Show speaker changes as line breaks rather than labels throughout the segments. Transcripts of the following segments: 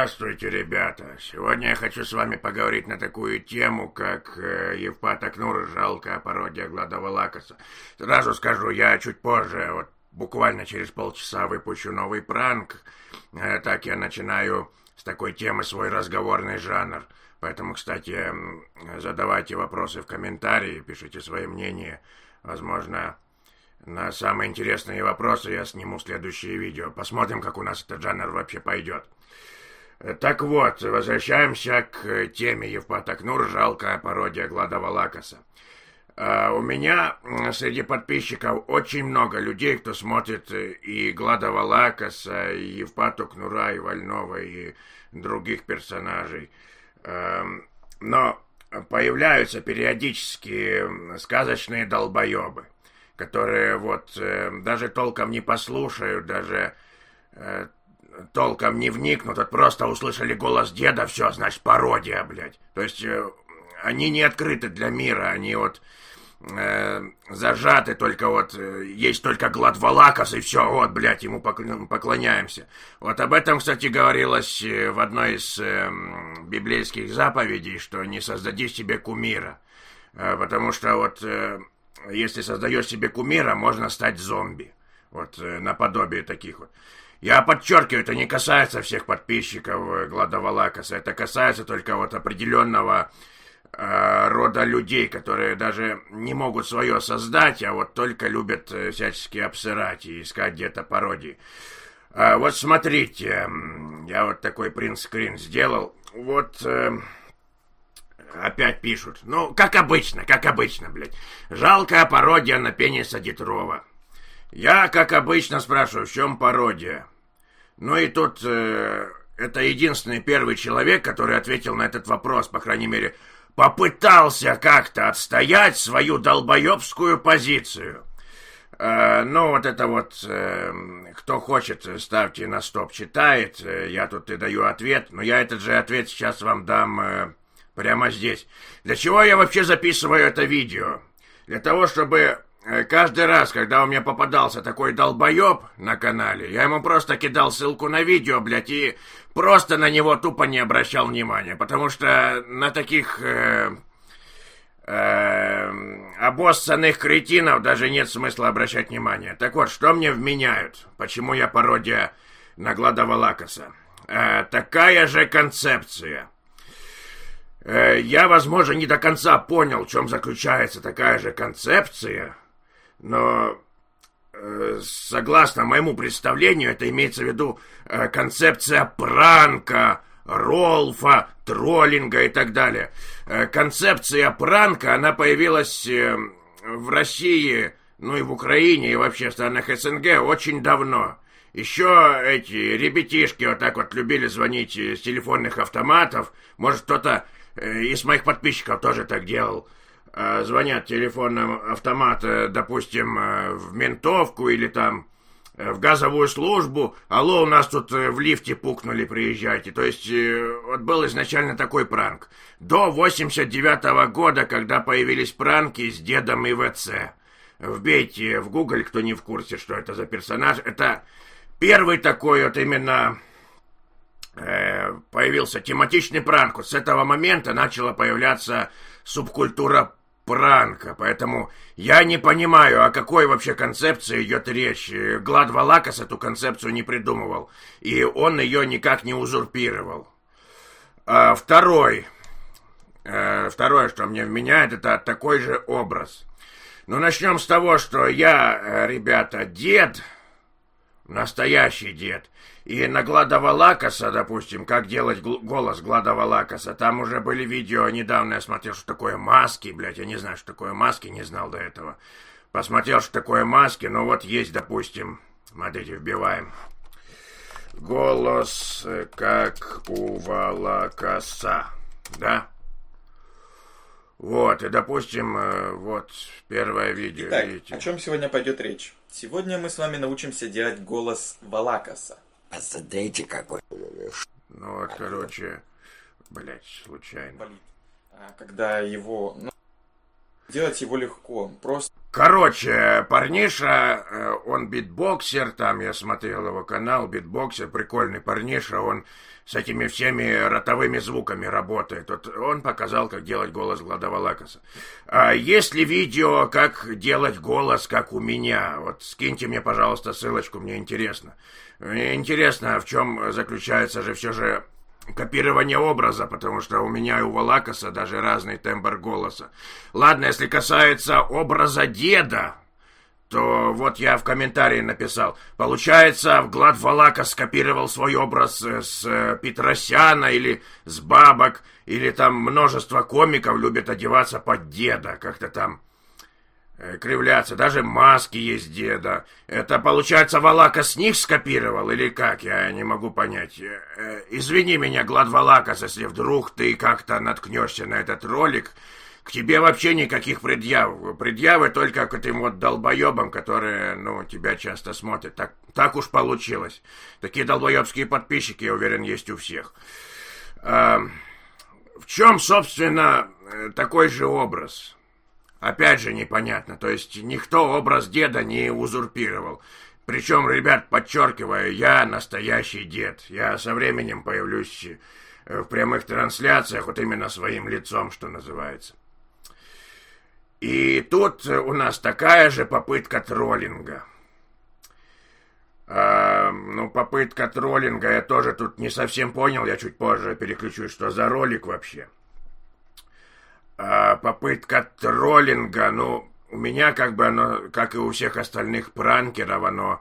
Здравствуйте, ребята. Сегодня я хочу с вами поговорить на такую тему, как Евпат Акнур, жалкая пародия Глада Валакаса. Сразу скажу, я чуть позже, вот буквально через полчаса выпущу новый пранк. Так я начинаю с такой темы свой разговорный жанр. Поэтому, кстати, задавайте вопросы в комментарии, пишите свои мнения. Возможно, на самые интересные вопросы я сниму следующее видео. Посмотрим, как у нас этот жанр вообще пойдет. Так вот, возвращаемся к теме Евпат Акнур, жалкая пародия Глада Валакаса. У меня среди подписчиков очень много людей, кто смотрит и Глада Валакаса, и Евпата Акнура, и Вольного, и других персонажей. Но появляются периодически сказочные долбоебы, которые вот даже толком не послушают, даже толком не вникнут, вот просто услышали голос деда, все, значит, пародия, блядь. То есть они не открыты для мира, они вот зажаты только вот, есть только Глад Валакас, и все, вот, блядь, ему поклоняемся. Вот об этом, кстати, говорилось в одной из библейских заповедей, что не создади себе кумира, потому что вот если создаешь себе кумира, можно стать зомби, вот наподобие таких вот. Я подчеркиваю, это не касается всех подписчиков Глада Валакаса, это касается только вот определенного рода людей, которые даже не могут свое создать, а вот только любят всячески обсырать и искать где-то пародии. Вот смотрите, я вот такой принт-скрин сделал, вот опять пишут, ну, как обычно, блядь, жалкая пародия на Пениса Дитрова. Я, как обычно, спрашиваю, в чем пародия? Ну и тут это единственный первый человек, который ответил на этот вопрос, по крайней мере, попытался как-то отстоять свою долбоебскую позицию. Ну вот это вот, кто хочет, ставьте на стоп, читает, я тут и даю ответ, но я этот же ответ сейчас вам дам прямо здесь. Для чего я вообще записываю это видео? Для того, чтобы каждый раз, когда у меня попадался такой долбоеб на канале, я ему просто кидал ссылку на видео, блядь, и просто на него тупо не обращал внимания, потому что на таких обоссанных кретинов даже нет смысла обращать внимание. Так вот, что мне вменяют? Почему я пародия на Глада Валакаса? Такая же концепция. Я, возможно, не до конца понял, в чем заключается такая же концепция, но согласно моему представлению, это имеется в виду концепция пранка, ролфа, троллинга и так далее. Концепция пранка, она появилась в России, ну и в Украине, и вообще в странах СНГ очень давно. Еще эти ребятишки вот так вот любили звонить с телефонных автоматов. Может, кто-то из моих подписчиков тоже так делал. Звонят телефонным автоматом, допустим, в ментовку или там в газовую службу. Алло, у нас тут в лифте пукнули, приезжайте. То есть вот был изначально такой пранк. До 89-го года, когда появились пранки с дедом ИВЦ. Вбейте в Google, кто не в курсе, что это за персонаж. Это первый такой вот именно появился тематичный пранк. Вот с этого момента начала появляться субкультура пранка, поэтому я не понимаю, о какой вообще концепции идет речь. Глад Валакас эту концепцию не придумывал, и он ее никак не узурпировал. Второе, что мне вменяет, это такой же образ. Ну, начнем с того, что я, ребята, дед, настоящий дед. И на Глада Валакаса, допустим, как делать голос Глада Валакаса, там уже были видео, недавно я смотрел, что такое маски, блядь, я не знаю, что такое маски, не знал до этого. Посмотрел, что такое маски, но вот есть, допустим, смотрите, вбиваем. Голос как у Валакаса, да? Вот, и, допустим, вот первое видео,
Итак,
видите.
о чем сегодня пойдет речь? Сегодня мы с вами научимся делать голос Валакаса.
Посмотрите, какой.
Ну вот, короче, блять, случайно.
Болит. Когда его... делать его легко. Просто...
Короче, парниша, он битбоксер, там я смотрел его канал, битбоксер, прикольный парниша, он с этими всеми ротовыми звуками работает. Вот он показал, как делать голос Владовалакаса. А есть ли видео, как делать голос, как у меня? Вот скиньте мне, пожалуйста, ссылочку, мне интересно. Мне интересно, в чем заключается же все же копирование образа, потому что у меня и у Валакаса даже разный тембр голоса. Ладно, если касается образа деда, то вот я в комментарии написал. Получается, Влад Валакас скопировал свой образ с Петросяна или с бабок, или там множество комиков любят одеваться под деда, как-то там кривляться. Даже маски есть деда. Это, получается, Валакас с них скопировал или как? Я не могу понять. Извини меня, Глад Валакас, если вдруг ты как-то наткнешься на этот ролик. К тебе вообще никаких предъяв. Предъявы только к этим вот долбоебам, которые, тебя часто смотрят. Так уж получилось. Такие долбоебские подписчики, я уверен, есть у всех. В чем, собственно, такой же образ? Опять же непонятно. То есть никто образ деда не узурпировал. Причем, ребят, подчеркиваю, я настоящий дед. Я со временем появлюсь в прямых трансляциях вот именно своим лицом, что называется. И тут у нас такая же попытка троллинга. Попытка троллинга я тоже тут не совсем понял. Я чуть позже переключусь, что за ролик вообще. Попытка троллинга, у меня как бы оно, как и у всех остальных пранкеров, оно...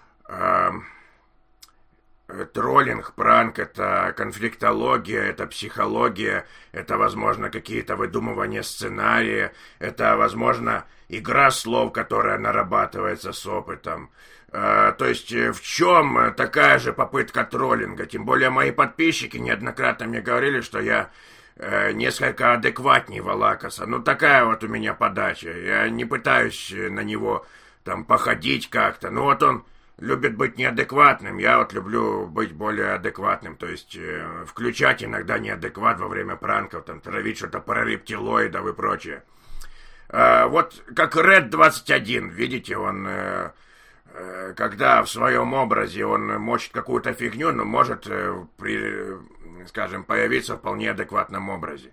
Троллинг, пранк — это конфликтология, это психология, это, возможно, какие-то выдумывания сценария, это, возможно, игра слов, которая нарабатывается с опытом. То есть в чем такая же попытка троллинга? Тем более мои подписчики неоднократно мне говорили, что я несколько адекватнее Валакаса. Такая вот у меня подача. Я не пытаюсь на него там походить как-то. Вот он любит быть неадекватным, я вот люблю быть более адекватным, то есть включать иногда неадекват во время пранков, там травить что-то про рептилоидов и прочее. Вот как Red 21, видите, он, когда в своем образе он мочит какую-то фигню, но может, появиться в вполне адекватном образе.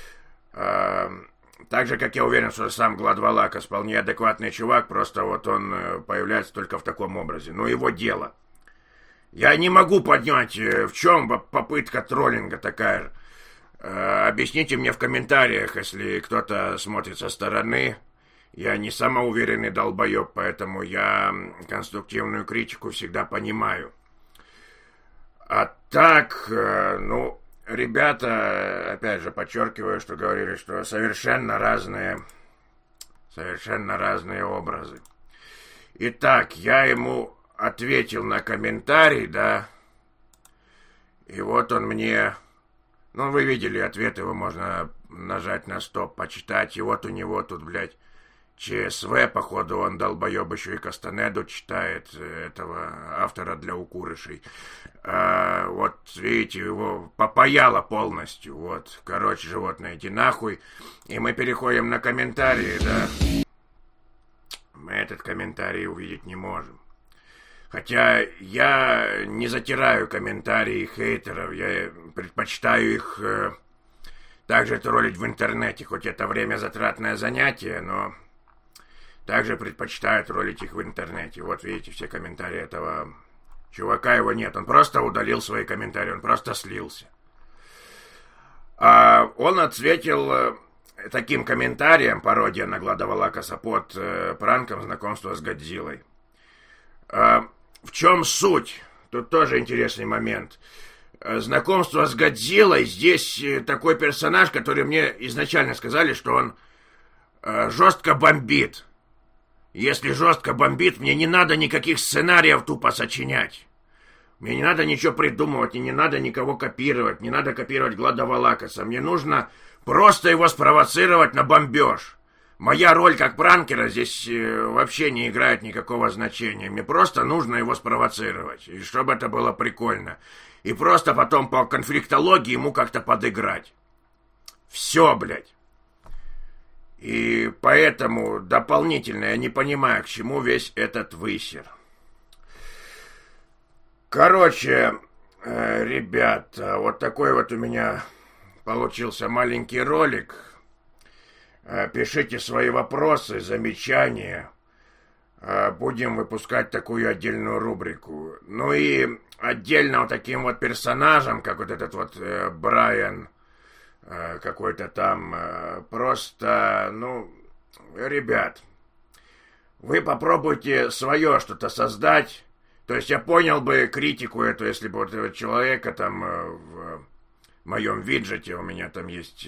Так же, как я уверен, что сам Глад Валакас вполне адекватный чувак, просто вот он появляется только в таком образе. Его дело. Я не могу понять, в чем попытка троллинга такая же. Объясните мне в комментариях, если кто-то смотрит со стороны. Я не самоуверенный долбоеб, поэтому я конструктивную критику всегда понимаю. А так, ребята, опять же, подчеркиваю, что говорили, что совершенно разные образы. Итак, я ему ответил на комментарий, да, и вот он мне, вы видели ответ, его можно нажать на стоп, почитать, и вот у него тут, блядь, ЧСВ, походу, он долбоеб еще и Кастанеду читает, этого автора для укурышей. Вот, видите, его попаяло полностью. Вот, короче, животное, иди нахуй. И мы переходим на комментарии, да. Мы этот комментарий увидеть не можем. Хотя я не затираю комментарии хейтеров, я предпочитаю их также троллить в интернете, хоть это время затратное занятие, но также предпочитаю троллить их в интернете. Вот видите, все комментарии этого чувака, его нет. Он просто удалил свои комментарии, он просто слился. Он ответил таким комментарием, пародия на Глада Валакаса, под пранком знакомства с Годзиллой. В чем суть? Тут тоже интересный момент. Знакомство с Годзиллой, здесь такой персонаж, который мне изначально сказали, что он жестко бомбит. Если жестко бомбит, мне не надо никаких сценариев тупо сочинять. Мне не надо ничего придумывать, и не надо никого копировать, не надо копировать Глада Валакаса. Мне нужно просто его спровоцировать на бомбеж. Моя роль как пранкера здесь вообще не играет никакого значения. Мне просто нужно его спровоцировать, и чтобы это было прикольно. И просто потом по конфликтологии ему как-то подыграть. Все, блядь. И поэтому дополнительно я не понимаю, к чему весь этот высер. Короче, ребята, вот такой вот у меня получился маленький ролик. Пишите свои вопросы, замечания. Будем выпускать такую отдельную рубрику. Ну и отдельно вот таким вот персонажам, как вот этот вот Брайан какой-то там, просто, ну, ребят, вы попробуйте свое что-то создать. То есть я понял бы критику эту, если бы вот этого человека там в моем виджете, у меня там есть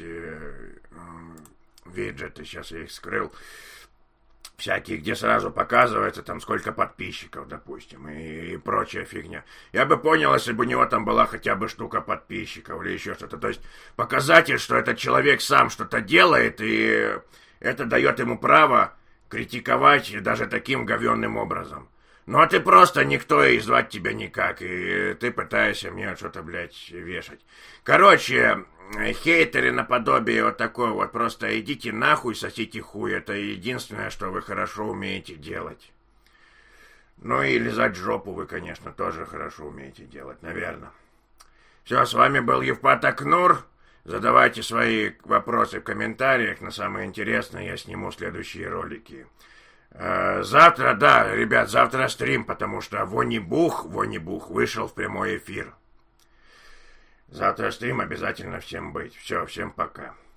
виджеты, сейчас я их скрыл, всякие, где сразу показывается там сколько подписчиков, допустим, и прочая фигня. Я бы понял, если бы у него там была хотя бы штука подписчиков или еще что-то. То есть показатель, что этот человек сам что-то делает, и это дает ему право критиковать даже таким говенным образом. Ну а ты просто никто, и звать тебя никак, и ты пытаешься мне что-то, блядь, вешать. Короче, хейтеры наподобие вот такой вот, просто идите нахуй, сосите хуй, это единственное, что вы хорошо умеете делать. Ну и лизать жопу вы, конечно, тоже хорошо умеете делать, наверное. Все, с вами был Евпат Акнур. Задавайте свои вопросы в комментариях, на самое интересное я сниму следующие ролики. Завтра, да, ребят, завтра стрим, потому что Вони-Бух вышел в прямой эфир. Завтра стрим, обязательно всем быть. Все, всем пока.